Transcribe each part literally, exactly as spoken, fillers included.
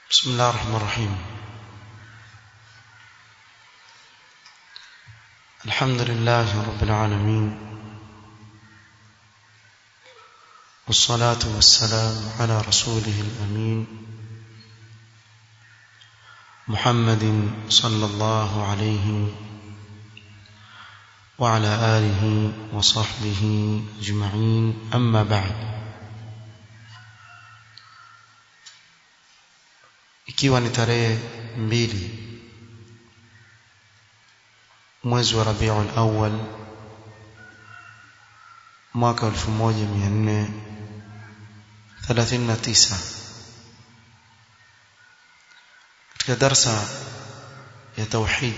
بسم الله الرحمن الرحيم. الحمد لله رب العالمين، والصلاة والسلام على رسوله الأمين محمد صلى الله عليه وعلى آله وصحبه أجمعين. أما بعد، ikiwa ni tarehe mbili mwezi wa Rabiul Awwal mwaka elfu moja mia nne thelathini na tisa, katika darsa ya tauhid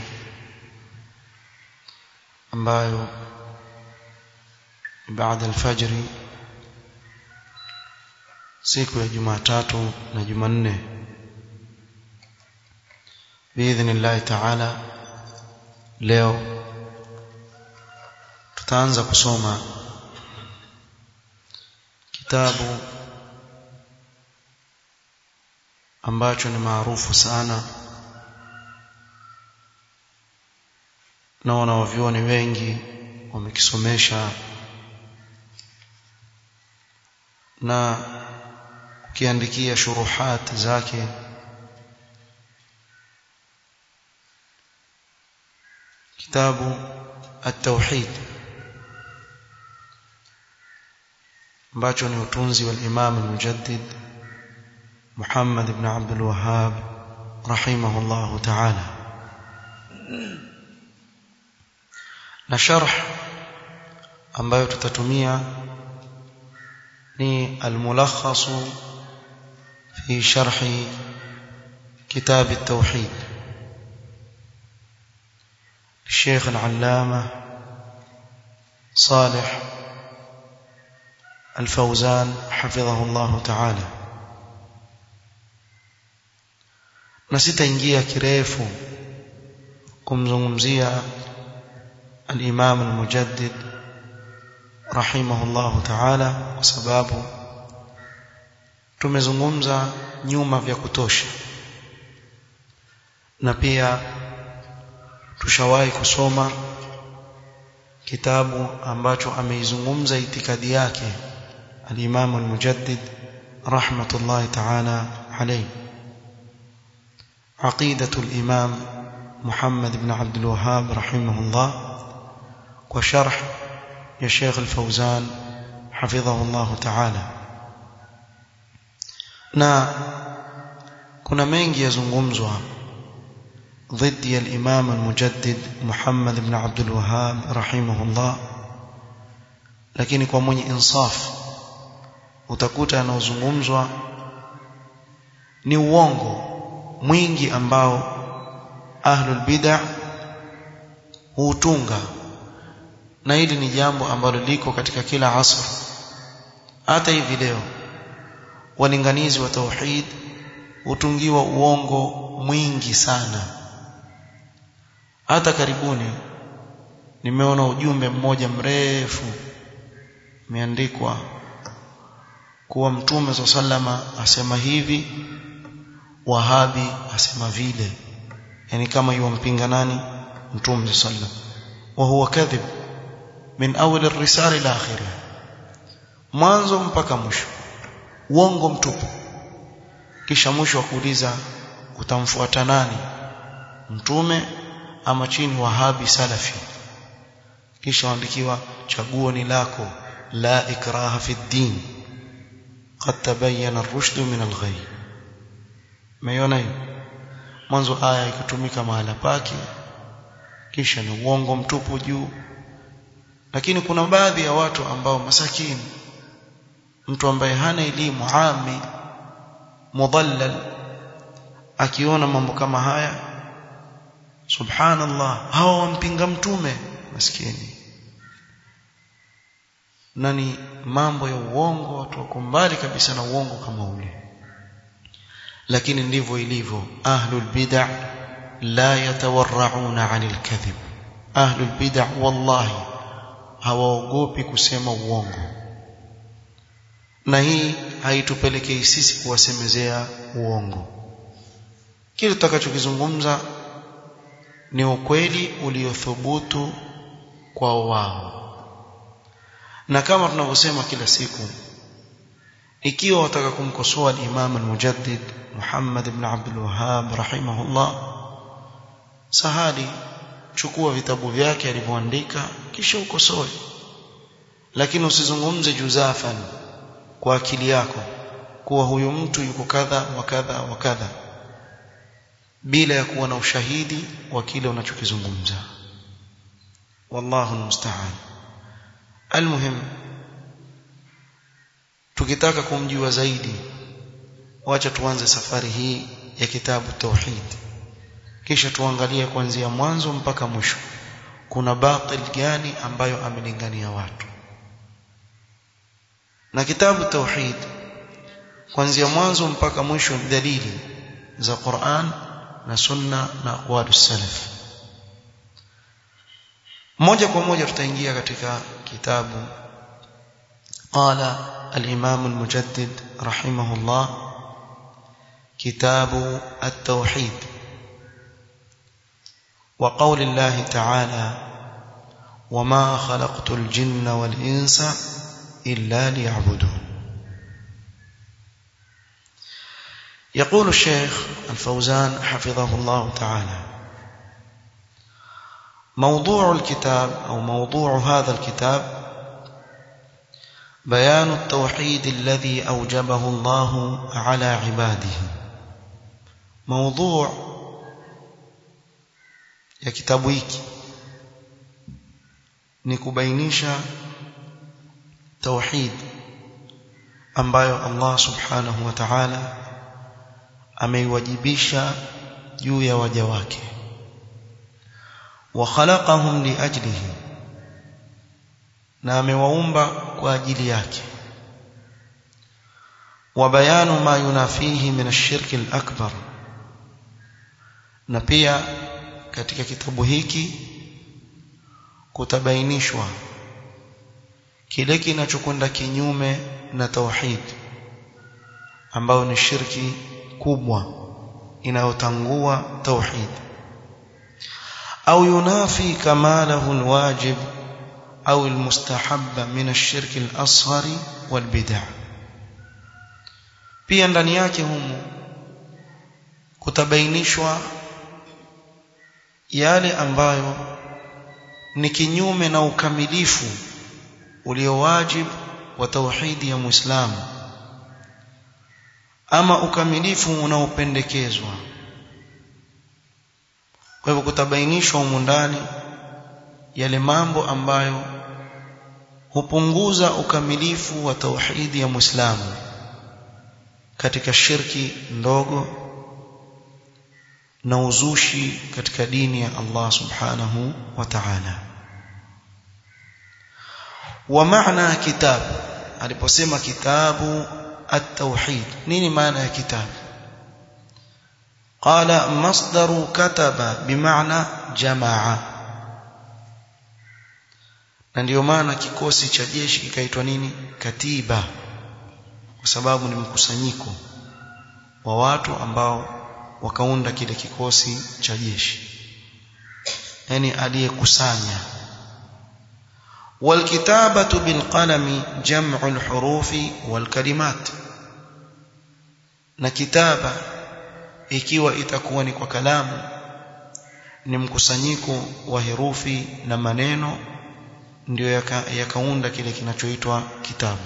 ambayo baada al-fajr siku ya Jumatatu na Jumanne biidhnillah ta'ala. Leo tutaanza kusoma kitabu ambacho ni maarufu sana na wanavyuoni wengi wamekisomesha, na ukiandikia shuruhat zake kitabu at-tauhid ambacho ni utunzi wa Imam al-Mujaddid Muhammad ibn Abdul Wahhab rahimahullahu ta'ala, na sharh ambayo tutatumia ni al-mulakhas fi sharh kitab at-tauhid الشيخ العلامة صالح الفوزان حفظه الله تعالى. na sitaingia kirefu kumzungumzia al-Imam al-Mujaddid rahimahullah ta'ala, kwa sababu tumezungumza nyuma vya kutosha, na pia tushawahi kusoma kitabu ambacho ameizungumza itikadi yake al-Imam al-Mujaddid rahmatullahi ta'ala alayhi, aqidatu al-Imam Muhammad ibn Abdul Wahhab rahimahullah, kwa sharh ya Sheikh al-Fawzan hafidhahullah ta'ala. Na kuna mengi yazungumzwa ضد الإمام المجدد محمد بن عبد الوهاب رحمه الله, lakini kwa mwenye insaf utakuta anaozungumzwa ni uongo mwingi ambao ahlul bid'ah hutunga, na hili ni jambo ambalo liko katika kila asr. Hata hivi leo walinganizi wa tauhid hutungiwa uongo mwingi sana. Hata karibuni nimeona ujumbe mmoja mrefu umeandikwa kuwa Mtume sallama asema hivi, Wahabi asema vile, yani kama yumpinga nani? Mtume sallam. Wa huwa kadhib min awwal ar-risala ila akhirih, mwanzo mpaka mwisho uongo mtupu. Kisha mwisho wa kuuliza utamfuata nani, Mtume ama chini Wahabi Salafi? Kisha waandikiwa chaguo ni lako, la ikraha fi din, qad tabayyana ar-rushd min al-ghay. Umeona hiyo? Mwanzo aya ikatumika mahala pake, kisha ni uongo mtupu juu. Lakini kuna baadhi ya watu ambao masakini, mtu ambaye hana elimu, ami mudallal, akiona mambo kama haya, subhanallah, hao wampinga mtume maskini. Nani mambo ya uongo, watu wako mbali kabisa na uongo kama ule. Lakini ndivyo ilivyo ahlul bid'ah, la yatawarrauna 'anil kadhib. Ahlul bid'ah wallahi hawaogopi kusema uongo, na hii haitupelekei sisi kuwasemezea uongo. kile tutakachokizungumza ni ukweli uliothubutu kwa wao. Na kama tunavyosema kila siku, ikiwa wataka kumkosoa al-Imam al-Mujaddid Muhammad ibn Abdul Wahhab rahimahullah, sahali, chukua vitabu vyake alivyoandika kisha ukosoe, lakini usizungumze juzafan kwa akili yako kuwa huyu mtu yuko kadha wa kadha wa kadha bila ya kuwa na ushahidi wa kile unachokizungumza. Wallahu almusta'an. Almuhim, tukitaka kumjua zaidi, wacha tuanze safari hii ya kitabu Tauhid, kisha tuangalie kuanzia mwanzo mpaka mwisho kuna batil gani ambayo amelingania watu. Na kitabu Tauhid kuanzia mwanzo mpaka mwisho ni dalili za Qur'an na Sunna na aqwalus salaf. Moja kwa moja tutaingia katika kitabu. Qala al-Imam al-Mujaddid rahimahullah, kitabu at-Tauhid. Wa qawli Allah ta'ala, wama khalaqtul jinna wal insa illa liya'budun. يقول الشيخ الفوزان حفظه الله تعالى: موضوع الكتاب أو موضوع هذا الكتاب بيان التوحيد الذي أوجبه الله على عباده. موضوع ya kitabu hiki ni kubainisha tauhid ambayo Allah subhanahu wa ta'ala ameiwajibisha juu ya waja wake. Wa khalaqahum li ajlihi, na amewaumba kwa ajili yake. Wa bayanu ma yunafihi min ash-shirk al-akbar, na pia katika kitabu hiki kutabainishwa kile kinachokwenda kinyume na tauhid, ambao ni shirki kubwa inayotangua tauhid, au yunafi kamalahu alwajib au almustahabba min ash-shirk al-asghar wal bid'ah. Pia ndani yake humu kutabainishwa yale ambayo ni kinyume na ukamilifu uliowajib wa tauhidi ya Muislamu, ama ukamilifu unaopendekezwa. Kwa hivyo kutabainishwa humu ndani yale mambo ambayo hupunguza ukamilifu wa tauhidi ya Muislamu katika shirki ndogo na uzushi katika dini ya Allah subhanahu wa ta'ala. Wa maana kitab, aliposema kitabu at-tauhid, nini maana ya kitabu? Qala masdaru kataba bimaana jamaa, na ndio maana kikosi cha jeshi kikaitwa nini? Katiba, kwa sababu ni mkusanyiko wa watu ambao wakaunda kile kikosi cha jeshi, yani aliyekusanya. والكتابة بالقلم جمع الحروف والكلمات, na kitaba ikiwa itakuwa ni kwa kalamu ni mkusanyiko wa herufi na maneno, ndio yakaunda kile kinachoitwa kitabu.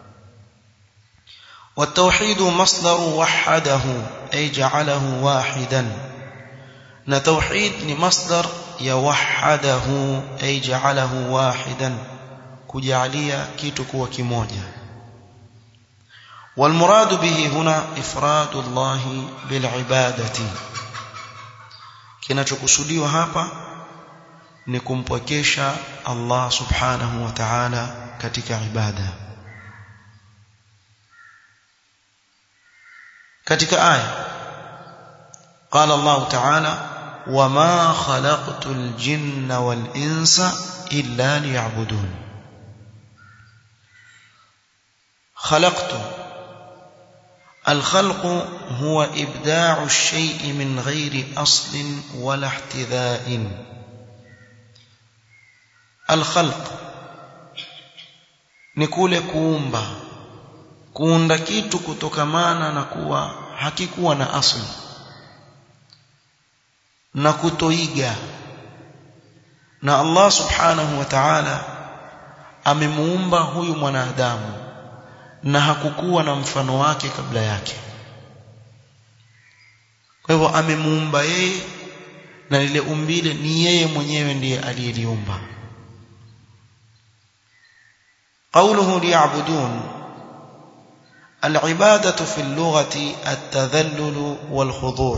والتوحيد مصدر وحده أي جعله واحدا, na tauhid ni masdar ya wahadahu ay ja'alahu wahidan, kujalia kitu kuwa kimoja. wal muradu bihi huna ifradu Allah bil ibadati, kinachokusudiwa hapa ni kumpwekesha Allah subhanahu wa ta'ala katika ibada. katika aya qala Allah ta'ala وما خلقت الجن والإنس إلا ليعبدون. خلقت الخلق هو إبداع الشيء من غير أصل ولا احتذاء. الخلق ni kule kuumba, kuunda kitu kutokamana na kuwa hakikuwa na asli na kutoiga. Na Allah subhanahu wa ta'ala amemuumba huyu mwanadamu na hakukuwa na mfano wake kabla yake. Kwa hivyo amemuumba yeye na lile umbile ni yeye mwenyewe ndiye aliyeliumba. قوله ليعبدون العبادة في اللغة التذلل والخضوع.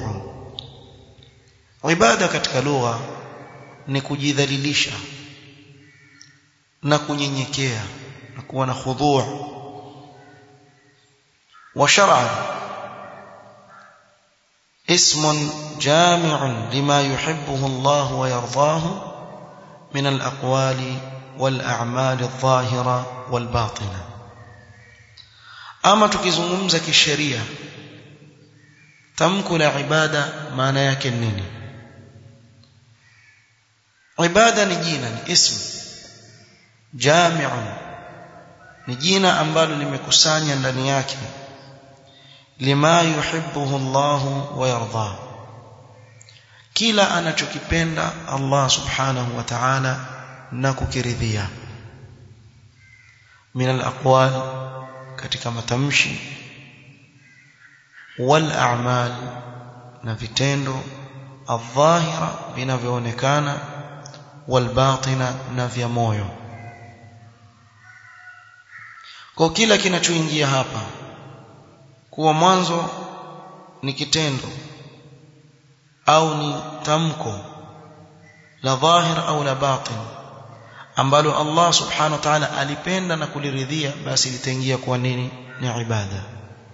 عبادة katika lugha ni kujidhalilisha na kunyenyekea na kuwa na khudhu'. وشرعا اسم جامع لما يحبه الله ويرضاه من الأقوال والأعمال الظاهرة والباطنة. أما tukizungumza kisheria, tamko la ibada maana yake nini? Ibada ni jina, ni ism jami'un, ni jina ambalo limekusanya ndani yake lima yuhibbuhu Allah wa yarda, kila anachokipenda Allah subhanahu wa ta'ala na kukiridhia. Min al-aqwal, katika matamshi, wal a'mal, na vitendo, adh-dhahira, vinavyoonekana, wal batina, na vya moyo. Kwa kila kinachoingia hapa kuwa mwanzo ni kitendo au ni tamko la dhahir au la batin ambalo Allah subhanahu wa ta'ala alipenda na kuliridhia, basi litaingia kwa nini? Ni ibada.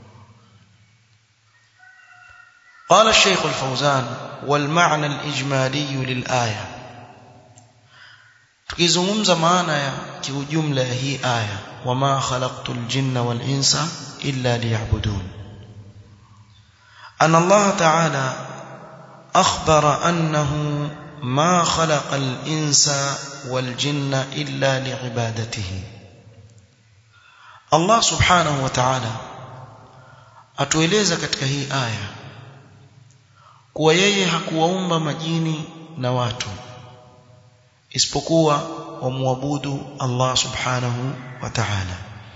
قال الشيخ الفوزان والمعنى الإجمالي للآية. tukizungumza maana ya kiujumla ya hii aya, wama khalaqtul jinna wal insa illa liya'budun, anna Allah ta'ala akhbara annahu ma khalaqal insa wal jinna illa li'ibadatihi. Allah subhanahu wa ta'ala atueleza katika hii aya kuwa yeye hakuwaumba majini na watu isipokuwa wamwabudu Allah subhanahu wa ta'ala.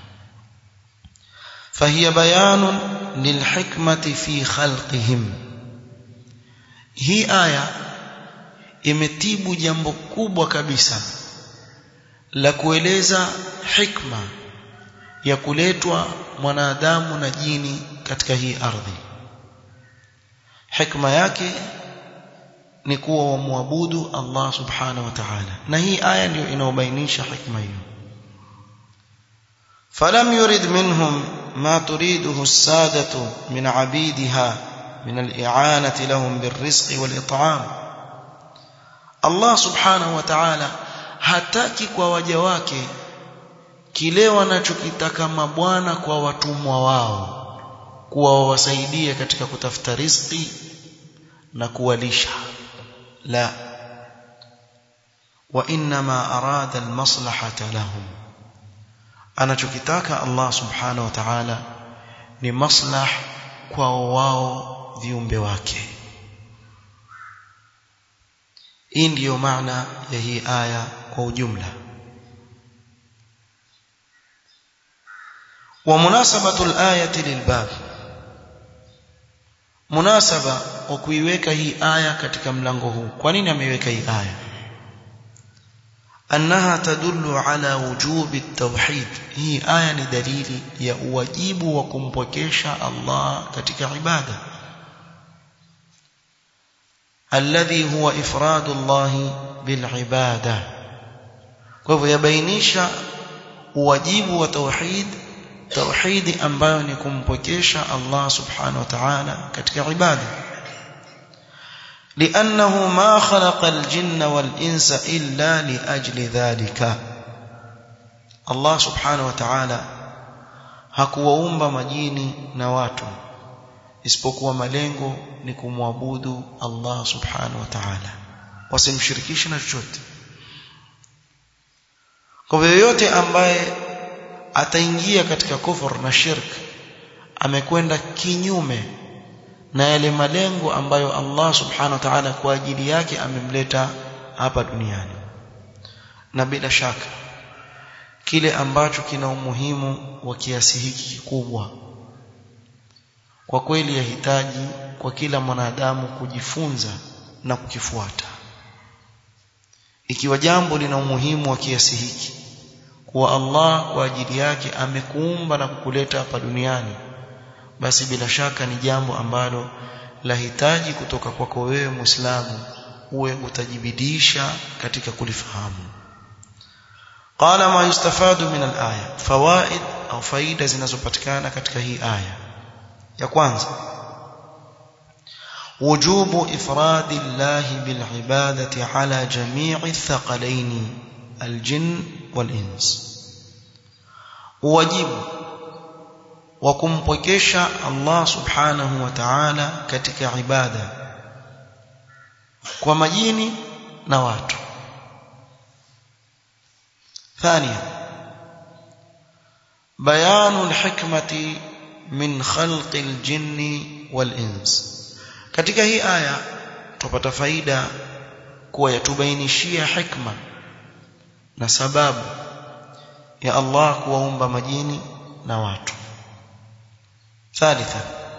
فهي بيان للحكمة في خلقهم. hii aya imetibu jambo kubwa kabisa la kueleza hikma ya kuletwa mwanadamu na jini katika hii ardhi. Hikma yake ni kuwa wamwabudu Allah subhanahu wa ta'ala, na hii aya ndio inaobainisha hikma hiyo. falam yurid minhum ma turiduhu as-sadatu min 'abidiha min al-i'anati lahum bir-rizqi wal-it'am. Allah subhanahu wa ta'ala hataki kwa waja wake kile wanachokitaka mabwana kwa watumwa wao, kuwa wawasaidie katika kutafuta riziki na kuwalisha. la wa inma arada almaslahata lahum, anachokitaka Allah subhanahu wa ta'ala ni maslah kwa wao viumbe wake. hii ndiyo maana ya hii aya kwa ujumla. wa munasabatu al-ayati lilbab, munasaba wa kuiweka hii aya katika mlango huu. Kwa nini ameiweka hii aya? annaha tadullu ala wujubi at-tauhid. hii aya ni dalili ya uwajibu wa kumpokesha Allah katika ibada, alladhi huwa ifradu Allah bil ibada. kwa hivyo yabainisha uwajibu wa tauhid, tauhidi ambayo ni kumpokesha Allah subhanahu wa ta'ala katika ibada. لأنه ما خلق الجن والإنس إلا لأجل ذلك. الله سبحانه وتعالى hakuwaumba majini na watu isipokuwa malengo ni kumwabudu Allah subhanahu wa ta'ala, wasimshirikishe na chochote. Kwa yoyote ambaye ataingia katika kufur na shirk, amekwenda kinyume na yale malengo ambayo Allah subhanahu wa ta'ala kwa ajili yake amemleta hapa duniani. Na bila shaka kile ambacho kina umuhimu wa kiasi hiki kikubwa, kwa kweli yahitaji kwa kila mwanadamu kujifunza na kukifuata. Ikiwa jambo lina umuhimu wa kiasi hiki, kuwa Allah kwa ajili yake amekuumba na kukuleta hapa duniani, basi bila shaka ni jambo ambalo lahitaji kutoka kwako wewe Muislamu uwe utajibidisha katika kulifahamu. Qala ma yustafadu min al-aya, fawaid au faida zinazopatikana katika hii aya. Ya kwanza, wujubu ifradi Allah bil ibadati ala jami'i thaqalaini al-jinn wal-ins, wajibu wa kumpwekesha Allah subhanahu wa ta'ala katika ibada kwa majini na watu. ثانيا، بيان الحكمة من خلق الجن والإنس. katika hii aya tupata faida kuwa yatubainishia hikma na sababu ya Allah kuwaumba majini na watu. ثالثا،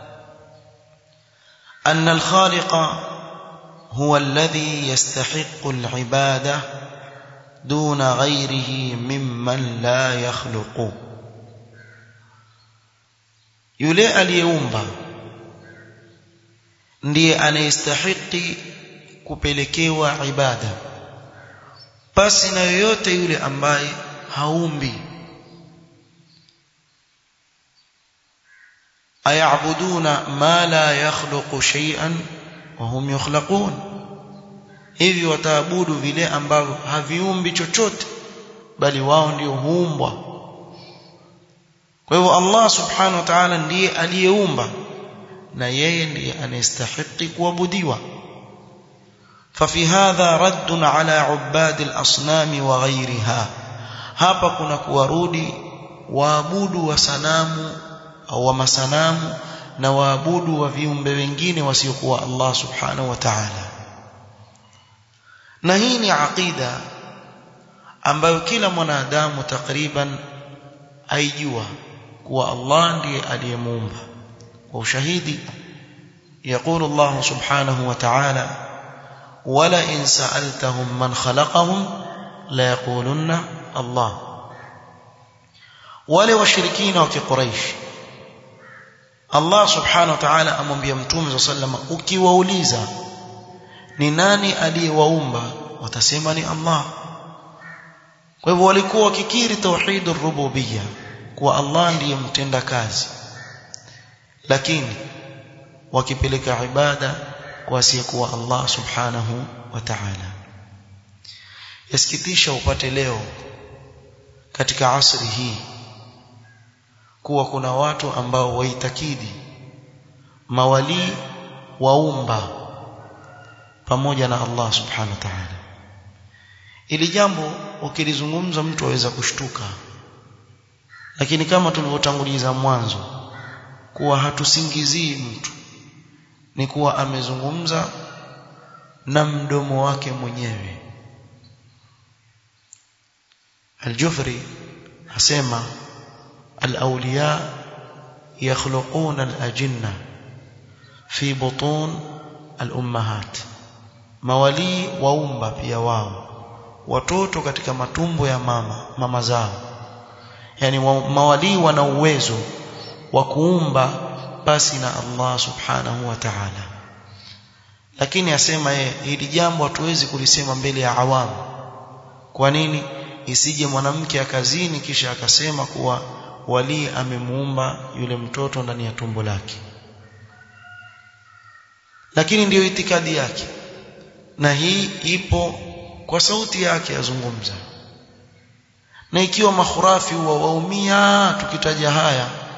أن الخالق هو الذي يستحق العبادة دون غيره ممن لا يخلق. yule aliyeumba ndiye anayestahili kupelekewa ibada pasi na yoyote yule ambaye haumbi. ayabuduna ma la yakhluqu shay'an wa hum yukhlaqun, hivi wataabudu vile ambavyo haviumbi chochote bali wao ndio huumbwa. Kwa hivyo Allah subhanahu wa ta'ala ndiye aliyeumba na yeye ndiye anayestahili kuabudiwa. ففي هذا رد على عباد الأصنام وغيرها, hapa kuna kuwarudi waabudu wa sanamu au wa masanamu na waabudu wa viumbe wengine wasiokuwa Allah subhanahu wa ta'ala. Na hii ni aqida ambayo kila mwanadamu takriban aijua kuwa Allah ndiye aliyemuumba. Kwa ushahidi يقول الله سبحانه وتعالى wala in sa'altahum man khalaqahum la yaqulunna Allah. wale washirikina wa Quraysh, Allah subhanahu wa ta'ala amwambia Mtume sallallahu, ukiwauliza ni nani aliyewaumba watasema ni Allah. Kwa hivyo walikuwa wakikiri tauhid ar-rububiyya kwa Allah ndiye mtenda kazi, lakini wakipeleka ibada kwa asiyekuwa Allah subhanahu wa ta'ala. Yasikitisha upate leo katika asri hii kuwa kuna watu ambao waitakidi mawali waumba pamoja na Allah subhanahu wa ta'ala. Ili jambo ukilizungumza mtu aweza kushtuka, lakini kama tulivyotanguliza mwanzo kuwa hatusingizii mtu, ni kuwa amezungumza na mdomo wake mwenyewe. Al-Jufri asema al-awliya yakhluquna al-ajinna fi butun al-ummahat, mawali waumba pia wao watoto katika matumbo ya mama mama zao. Yani mawali wana uwezo wa kuumba basi na Allah subhanahu wa ta'ala. Lakini asema yeye hili jambo hatuwezi kulisema mbele ya awamu. Kwa nini? Isije mwanamke akazini kisha akasema kuwa wali amemuumba yule mtoto ndani ya tumbo lake. Lakini ndiyo itikadi yake, na hii ipo kwa sauti yake azungumza. Na ikiwa makhurafi huwa waumia tukitaja haya,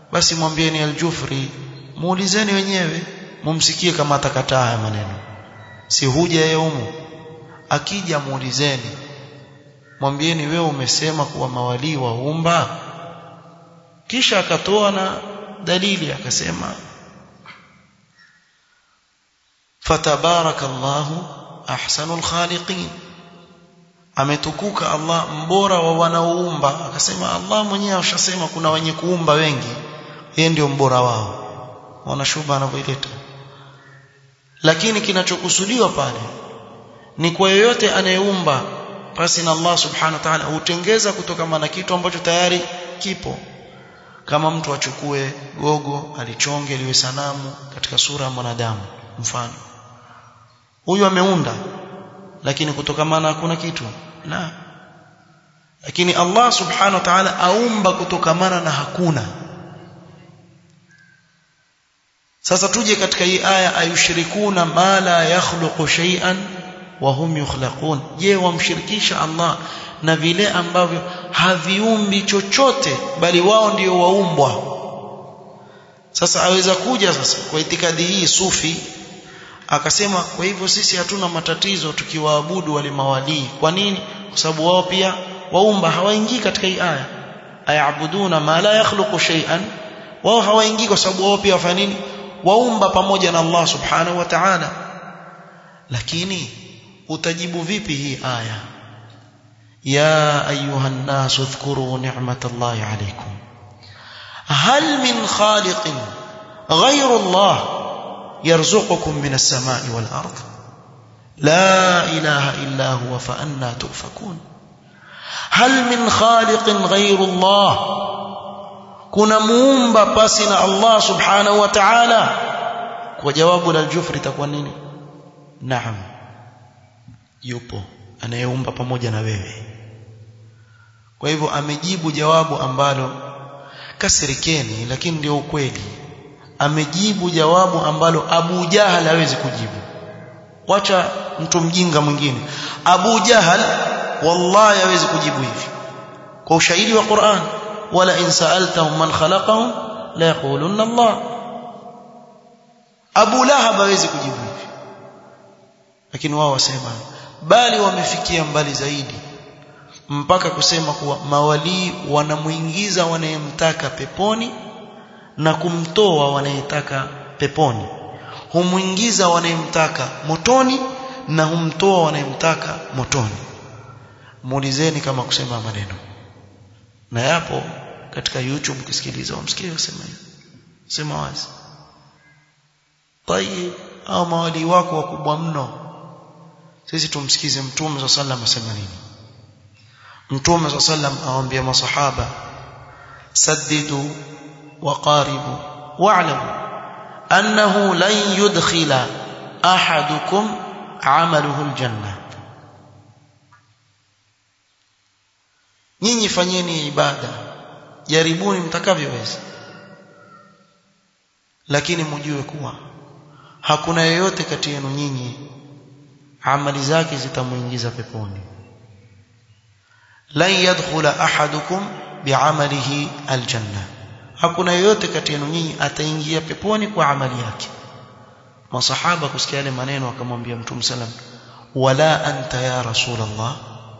basi mwambieni al-Jufri, muulizeni wenyewe mumsikie kama atakataa haya maneno, si huja yeye humo. Akija muulizeni, mwambieni wewe umesema kuwa mawali waumba. Kisha akatoa na dalili akasema fatabarakallahu ahsanul khaliqin, ametukuka Allah mbora wa wanaoumba. Akasema Allah mwenyewe ashasema kuna wenye kuumba wengi, yeye ndio mbora wao. Wanashuba anavyoileta, lakini kinachokusudiwa pale ni kwa yoyote anayeumba basi na Allah subhanahu wa ta'ala hutengeza kutokana na kitu ambacho tayari kipo. Kama mtu achukue gogo alichonge liwe sanamu katika sura ya mwanadamu mfano, huyu ameunda, lakini kutokana na hakuna kitu la. Lakini Allah subhanahu wa ta'ala aumba kutokana na hakuna. Sasa tuje katika hii aya, ayushrikuna ma la yakhluqu shay'an wa hum yukhlaqun. Je, wamshirikisha Allah na vile ambavyo haviumbi chochote bali wao ndio waumbwa. Sasa aweza kuja sasa kwa itikadi hii sufi akasema kwa hivyo sisi hatuna matatizo tukiwaabudu wale mawali. Kwa nini? Kwa sababu wao pia waumba, hawaingii katika hii aya. Ayabuduna ma la yakhluqu shay'an, wao hawaingii kwa sababu wao pia wafanya nini? Waumba pamoja na Allah subhanahu wa ta'ala. Lakini utajibu vipi hii aya? Ya ayuhan nasu dhkuru ni'matallahi alaykum hal min khaliqin ghayru Allah yarzuqukum minas samai wal ard la ilaha illa huwa fa anna tufakun. Hal min khaliqin ghayru Allah, kuna muumba pasi na Allah subhanahu wa ta'ala? Kwa jawabu la al-Jufri itakuwa nini? Naam, yupo anayeumba pamoja na wewe. Kwa hivyo amejibu jawabu ambalo kasirikeni, lakini ndio ukweli. Amejibu jawabu ambalo Abu Jahal hawezi kujibu. Wacha mtu mjinga mwingine, Abu Jahal wallahi hawezi kujibu hivi kwa ushahidi wa Qur'an. Wala in sa'altahum man khalaqahum la yaqulunna Allah. Abu Lahab hawezi kujibu hivi, lakini wao wasema, bali wamefikia mbali zaidi mpaka kusema kuwa mawali wanamuingiza wanayemtaka peponi na kumtoa wanayetaka peponi, humuingiza wanayemtaka motoni na humtoa wanayemtaka motoni. Muulizeni kama kusema maneno, na yapo katika YouTube ukisikiliza umsikie usema hivi, sema wazi. Tayeb, au mawali wako wakubwa mno, sisi tumsikize Mtume sallallahu alayhi wasallam nini. Mtume sallallahu alayhi wasallam awaambia masahaba, saddidu wa qaribu wa'lamu annahu lan yudkhila ahadukum 'amaluhu al-janna. Nyinyi fanyeni ibada, jaribuni mtakavyoweza, lakini mjue kuwa hakuna yeyote kati yenu nyinyi amali zake zitamuingiza peponi. Lan yadkhula ahadukum bi'amalihi aljanna, hakuna yeyote kati yenu nyinyi ataingia peponi kwa amali yake. Masahaba kusikia yale maneno akamwambia Mtume sallam, wala anta ya Rasulullah,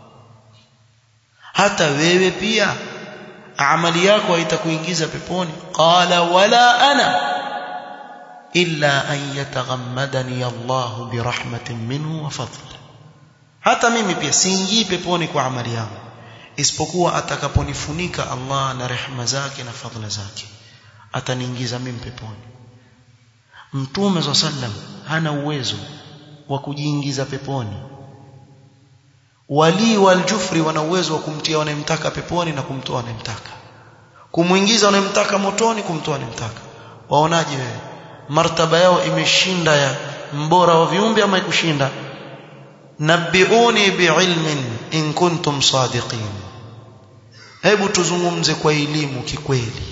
hata wewe pia amali yako haitakuingiza peponi? Qala wala ana illa an yataghammadani Allah birahmatin minhu wa fadl. Hata mimi pia siingii peponi kwa amali yangu isipokuwa atakaponifunika Allah na rehema zake na fadhila zake, ataniingiza mimi peponi. Mtume sallallahu alayhi wasallam hana uwezo wa kujiingiza peponi. Wali wal Jufri wana uwezo wa kumtia wanayemtaka peponi na kumtoa wanayemtaka, kumuingiza wanayemtaka motoni, kumtoa wanayemtaka. Waonaje wewe? Martaba yao imeshinda ya mbora wa viumbe ama ikushinda? Nabiuni biilmin in kuntum sadiqin, hebu tuzungumze kwa elimu kikweli.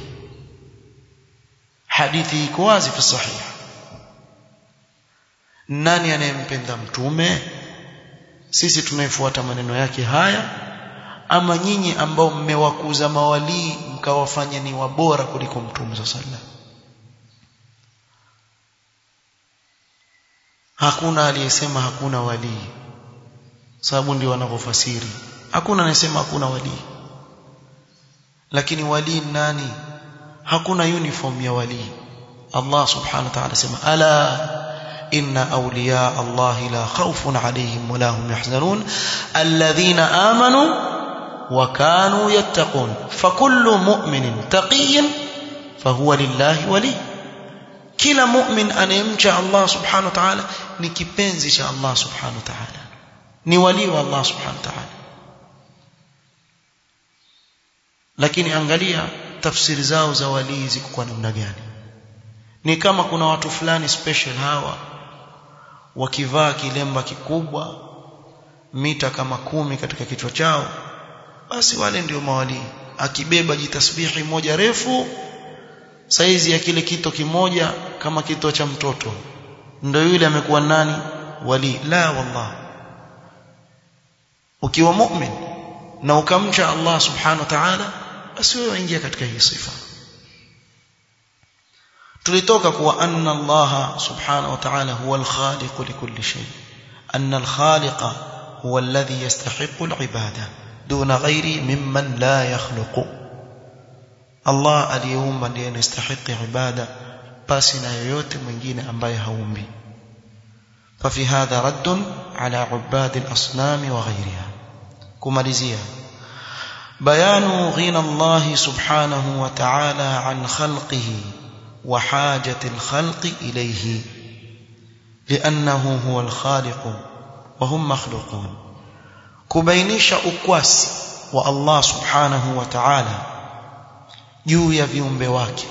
Hadithi iko wazi fi sahih. Nani anayempenda Mtume? Sisi tunaifuata maneno yake haya, ama nyinyi ambao mmewakuza mawali wakawafanya ni wabora kuliko mtume sallallahu alaihi wasallam. Hakuna aliyesema hakuna wali, sababu ndio wanavyofasiri. Hakuna anayesema hakuna wali, lakini wali nani? Hakuna uniform ya wali. Allah subhanahu wa ta'ala sema ala inna awliya Allah la khawfun alayhim wa la hum yahzanun alladhina amanu wa kanu yattaqun fakullu mu'minin taqiyyin fahuwa lillahi wali. Kila mu'min anayemcha Allah subhanahu wa ta'ala ni kipenzi cha Allah subhanahu wa ta'ala, ni wali wa Allah subhanahu wa ta'ala. Lakini angalia tafsiri zao za wali ziko kwa namna gani. Ni kama kuna watu fulani special hawa wakivaa kilemba kikubwa mita kama kumi katika kichwa chao, basi wale ndio mawali. Akibeba jitasbihi moja refu saizi ya kile kito kimoja kama kito cha mtoto, ndio yule amekuwa nani? Wali. La wallah, ukiwa mu'min na ukamcha Allah subhanahu wa ta'ala, basi wewe ingia katika hii sifa. Tulitoka kuwa anna Allah subhanahu wa ta'ala huwa al-khaliq likulli shay, anna al-khaliqa huwa alladhi yastahiqu al-ibada duna ghairi mimman la yakhluqu. Allah aliyeumba ndiye anastahili ibada basi na yoyote mwingine ambaye haumbi. Fafi hadha raddun ala ubad al-asnam wa ghayriha. Kumalizia bayanu ghina Allah subhanahu wa ta'ala an khalqihi wa hajati al-khalqi ilayhi li'annahu huwa al-khaliq wa hum makhluqun. Kubainisha ukwasi wa Allah subhanahu wa ta'ala juu ya viumbe wake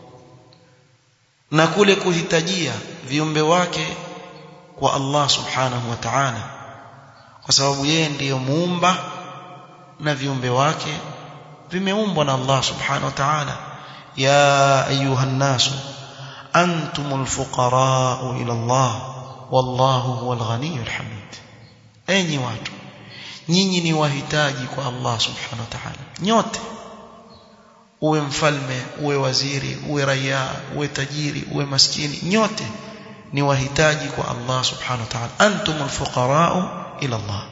na kule kuhitajia viumbe wake kwa Allah subhanahu wa ta'ala, kwa sababu yeye ndiyo muumba na viumbe wake vimeumbwa na Allah subhanahu wa ta'ala. Ya ayuhan nasu antumul fuqara'u ila Allah wallahu huwal ghaniyyul hamid. Enyi watu, nyinyi ni wahitaji kwa Allah subhanahu wa ta'ala nyote, uwe mfalme, uwe waziri, uwe raia, uwe tajiri, uwe maskini, nyote ni wahitaji kwa Allah subhanahu wa ta'ala. Antumul fuqara'u ila Allah.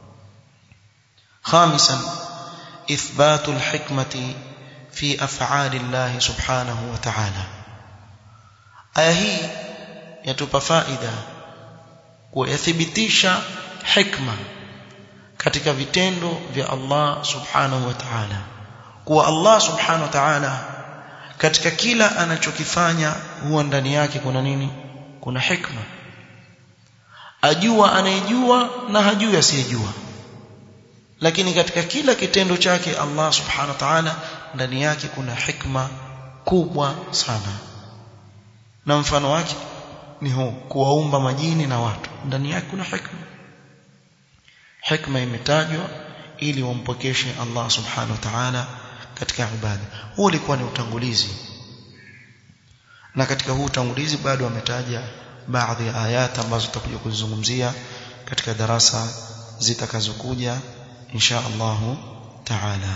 Khamisan ithbatul hikmati fi af'ali Allah subhanahu wa ta'ala. Aya hii yatupa faida kuyathibitisha hikma katika vitendo vya Allah subhanahu wa ta'ala, kuwa Allah subhanahu wa ta'ala katika kila anachokifanya huwa ndani yake kuna nini? Kuna hikma. Ajua anayejua na hajui asiyejua, lakini katika kila kitendo chake Allah subhanahu wa ta'ala ndani yake kuna hikma kubwa sana. Na mfano wake ni huu, kuwaumba majini na watu, ndani yake kuna hikma. Hikma imetajwa ili wampokeshe Allah subhanahu wa ta'ala katika ibada. Huu ulikuwa ni utangulizi, na katika huu utangulizi bado ametaja baadhi ya ayat ambazo tutakuja kuzungumzia katika darasa zitakazokuja insha Allah ta'ala.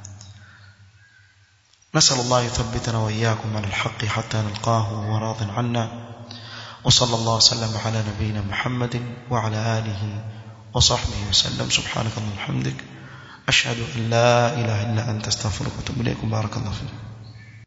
نسأل الله يثبتنا وإياكم على الحق حتى نلقاه وراض عنا، وصلى الله وسلم على نبينا محمد وعلى آله وصحبه وسلم. سبحانك اللهم وبحمدك أشهد أن لا إله إلا أنت استغفرك وأتوب إليك. بارك الله فيك.